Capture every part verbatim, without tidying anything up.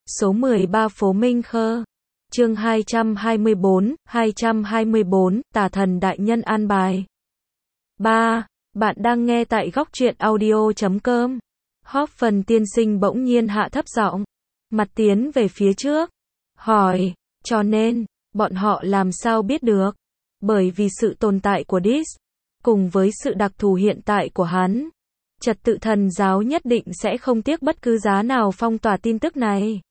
Số mười ba phố Minh Khơ. Chương hai trăm hai mươi bốn, hai trăm hai mươi bốn, Tà thần đại nhân an bài. ba. Bạn đang nghe tại góc truyện audio chấm com. Hoffman tiên sinh bỗng nhiên hạ thấp giọng, mặt tiến về phía trước, hỏi, cho nên, bọn họ làm sao biết được? Bởi vì sự tồn tại của Dis, cùng với sự đặc thù hiện tại của hắn, trật tự thần giáo nhất định sẽ không tiếc bất cứ giá nào phong tỏa tin tức này.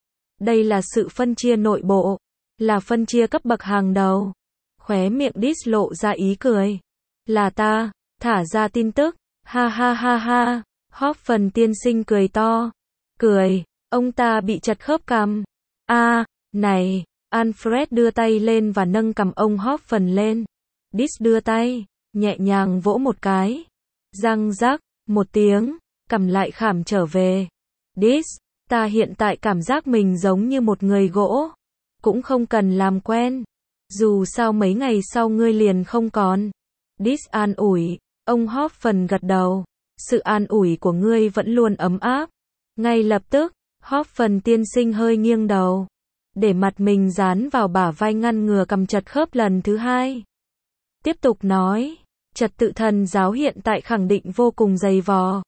Đây là sự phân chia nội bộ, là phân chia cấp bậc hàng đầu. Khóe miệng Dis lộ ra ý cười. Là ta, thả ra tin tức, ha ha ha ha. Hoffman tiên sinh cười to. Cười, ông ta bị chật khớp cằm. A, à, này, Alfred đưa tay lên và nâng cằm ông Hoffman lên. Dis đưa tay, nhẹ nhàng vỗ một cái. Răng rắc, một tiếng, cằm lại khảm trở về. Dis, ta hiện tại cảm giác mình giống như một người gỗ. Cũng không cần làm quen. Dù sao mấy ngày sau ngươi liền không còn. Dis an ủi, ông Hoffman gật đầu. Sự an ủi của ngươi vẫn luôn ấm áp. Ngay lập tức, Hoffman tiên sinh hơi nghiêng đầu, để mặt mình dán vào bả vai ngăn ngừa cằm chật khớp lần thứ hai. Tiếp tục nói, trật tự thần giáo hiện tại khẳng định vô cùng dày vò.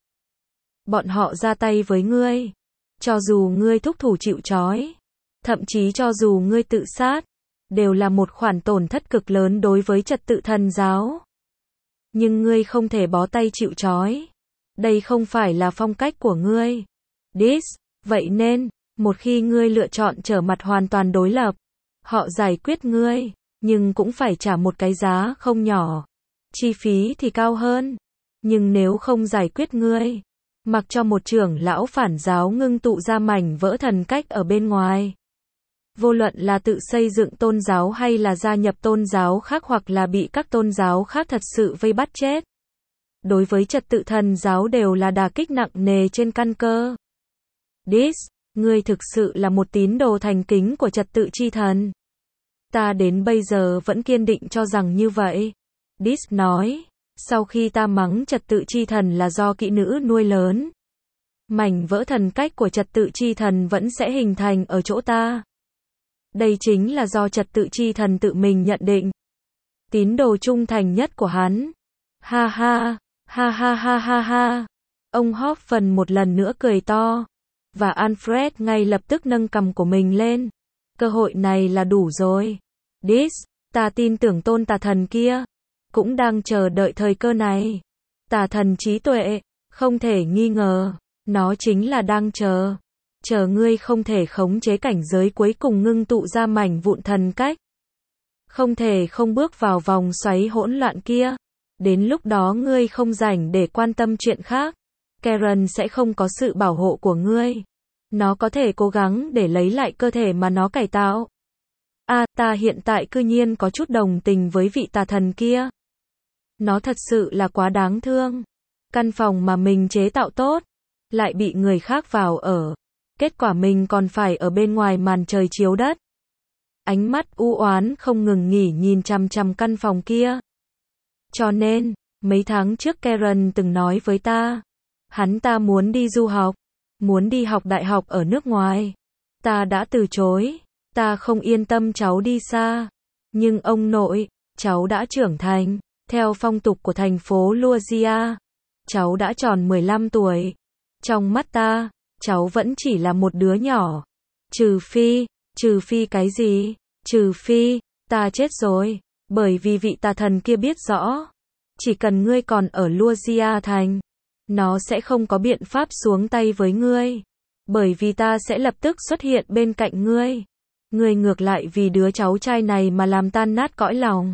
Bọn họ ra tay với ngươi. Cho dù ngươi thúc thủ chịu trói, thậm chí cho dù ngươi tự sát, đều là một khoản tổn thất cực lớn đối với trật tự thần giáo. Nhưng ngươi không thể bó tay chịu trói. Đây không phải là phong cách của ngươi. Dis, vậy nên, một khi ngươi lựa chọn trở mặt hoàn toàn đối lập, họ giải quyết ngươi, nhưng cũng phải trả một cái giá không nhỏ. Chi phí thì cao hơn. Nhưng nếu không giải quyết ngươi, mặc cho một trưởng lão phản giáo ngưng tụ ra mảnh vỡ thần cách ở bên ngoài. Vô luận là tự xây dựng tôn giáo hay là gia nhập tôn giáo khác hoặc là bị các tôn giáo khác thật sự vây bắt chết. Đối với trật tự thần giáo đều là đả kích nặng nề trên căn cơ. Dis, ngươi thực sự là một tín đồ thành kính của trật tự chi thần. Ta đến bây giờ vẫn kiên định cho rằng như vậy. Dis nói, sau khi ta mắng trật tự chi thần là do kỹ nữ nuôi lớn, mảnh vỡ thần cách của trật tự chi thần vẫn sẽ hình thành ở chỗ ta. Đây chính là do trật tự chi thần tự mình nhận định. Tín đồ trung thành nhất của hắn. Ha ha, ha ha ha ha ha. Ông Hoffman một lần nữa cười to. Và Alfred ngay lập tức nâng cằm của mình lên. Cơ hội này là đủ rồi. Dis, ta tin tưởng tôn tà thần kia cũng đang chờ đợi thời cơ này. Tà thần trí tuệ, không thể nghi ngờ, nó chính là đang chờ. Chờ ngươi không thể khống chế cảnh giới cuối cùng ngưng tụ ra mảnh vụn thần cách. Không thể không bước vào vòng xoáy hỗn loạn kia. Đến lúc đó ngươi không rảnh để quan tâm chuyện khác. Karen sẽ không có sự bảo hộ của ngươi. Nó có thể cố gắng để lấy lại cơ thể mà nó cải tạo. À, ta hiện tại cư nhiên có chút đồng tình với vị tà thần kia. Nó thật sự là quá đáng thương. Căn phòng mà mình chế tạo tốt, lại bị người khác vào ở. Kết quả mình còn phải ở bên ngoài màn trời chiếu đất. Ánh mắt u oán không ngừng nghỉ nhìn chằm chằm căn phòng kia. Cho nên, mấy tháng trước Karen từng nói với ta, hắn ta muốn đi du học, muốn đi học đại học ở nước ngoài. Ta đã từ chối, ta không yên tâm cháu đi xa. Nhưng ông nội, cháu đã trưởng thành, theo phong tục của thành phố Lucia. Cháu đã tròn mười lăm tuổi. Trong mắt ta, cháu vẫn chỉ là một đứa nhỏ. Trừ phi, trừ phi cái gì? Trừ phi, ta chết rồi. Bởi vì vị tà thần kia biết rõ, chỉ cần ngươi còn ở Lucia thành, nó sẽ không có biện pháp xuống tay với ngươi. Bởi vì ta sẽ lập tức xuất hiện bên cạnh ngươi. Ngươi ngược lại vì đứa cháu trai này mà làm tan nát cõi lòng.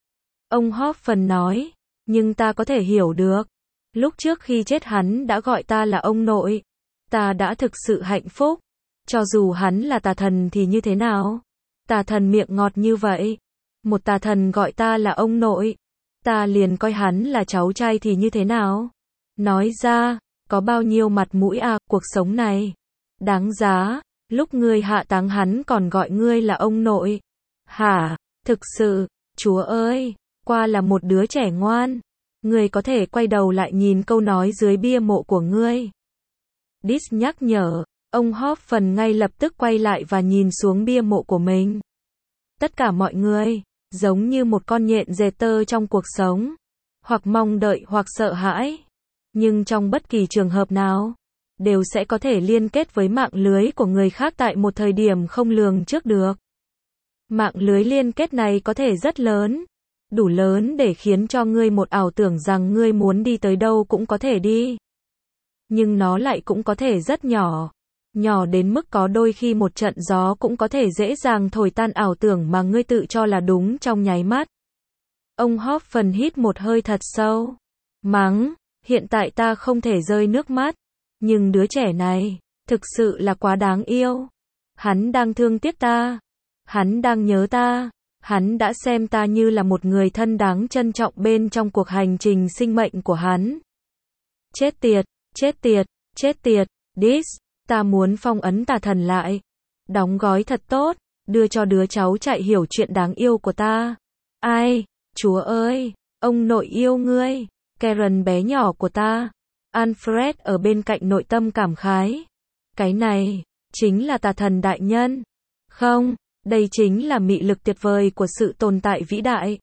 Ông Hoffman nói, nhưng ta có thể hiểu được. Lúc trước khi chết hắn đã gọi ta là ông nội. Ta đã thực sự hạnh phúc. Cho dù hắn là tà thần thì như thế nào? Tà thần miệng ngọt như vậy. Một tà thần gọi ta là ông nội. Ta liền coi hắn là cháu trai thì như thế nào? Nói ra, có bao nhiêu mặt mũi à, cuộc sống này. Đáng giá, lúc ngươi hạ táng hắn còn gọi ngươi là ông nội. Hả, thực sự, Chúa ơi, qua là một đứa trẻ ngoan. Ngươi có thể quay đầu lại nhìn câu nói dưới bia mộ của ngươi. Dis nhắc nhở, Ông Hoffman ngay lập tức quay lại và nhìn xuống bia mộ của mình. Tất cả mọi người, giống như một con nhện dề tơ trong cuộc sống, hoặc mong đợi hoặc sợ hãi, nhưng trong bất kỳ trường hợp nào, đều sẽ có thể liên kết với mạng lưới của người khác tại một thời điểm không lường trước được. Mạng lưới liên kết này có thể rất lớn, đủ lớn để khiến cho ngươi một ảo tưởng rằng ngươi muốn đi tới đâu cũng có thể đi. Nhưng nó lại cũng có thể rất nhỏ, nhỏ đến mức có đôi khi một trận gió cũng có thể dễ dàng thổi tan ảo tưởng mà ngươi tự cho là đúng trong nháy mắt. Ông Hoffman hít một hơi thật sâu, mắng, hiện tại ta không thể rơi nước mắt, nhưng đứa trẻ này, thực sự là quá đáng yêu. Hắn đang thương tiếc ta, hắn đang nhớ ta, hắn đã xem ta như là một người thân đáng trân trọng bên trong cuộc hành trình sinh mệnh của hắn. Chết tiệt, chết tiệt, chết tiệt, Dis, ta muốn phong ấn tà thần lại, đóng gói thật tốt, đưa cho đứa cháu chạy hiểu chuyện đáng yêu của ta. Ai, Chúa ơi, ông nội yêu ngươi, Karen bé nhỏ của ta. Alfred ở bên cạnh nội tâm cảm khái. Cái này, chính là tà thần đại nhân. Không, đây chính là mị lực tuyệt vời của sự tồn tại vĩ đại.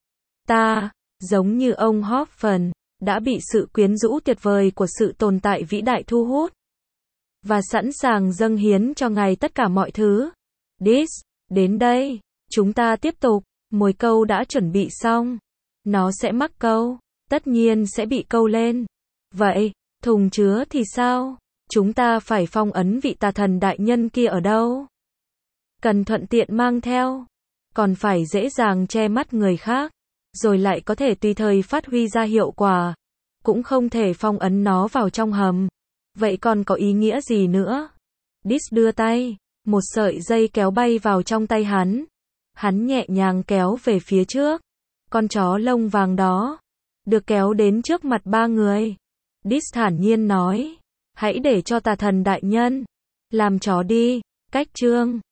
Ta, giống như ông Hoffman, đã bị sự quyến rũ tuyệt vời của sự tồn tại vĩ đại thu hút. Và sẵn sàng dâng hiến cho Ngài tất cả mọi thứ. Dis, đến đây, chúng ta tiếp tục. Mồi câu đã chuẩn bị xong. Nó sẽ mắc câu, tất nhiên sẽ bị câu lên. Vậy, thùng chứa thì sao? Chúng ta phải phong ấn vị tà thần đại nhân kia ở đâu? Cần thuận tiện mang theo, còn phải dễ dàng che mắt người khác, rồi lại có thể tùy thời phát huy ra hiệu quả. Cũng không thể phong ấn nó vào trong hầm. Vậy còn có ý nghĩa gì nữa? Dis đưa tay, một sợi dây kéo bay vào trong tay hắn. Hắn nhẹ nhàng kéo về phía trước. Con chó lông vàng đó được kéo đến trước mặt ba người. Dis thản nhiên nói, hãy để cho tà thần đại nhân làm chó đi. Cách chương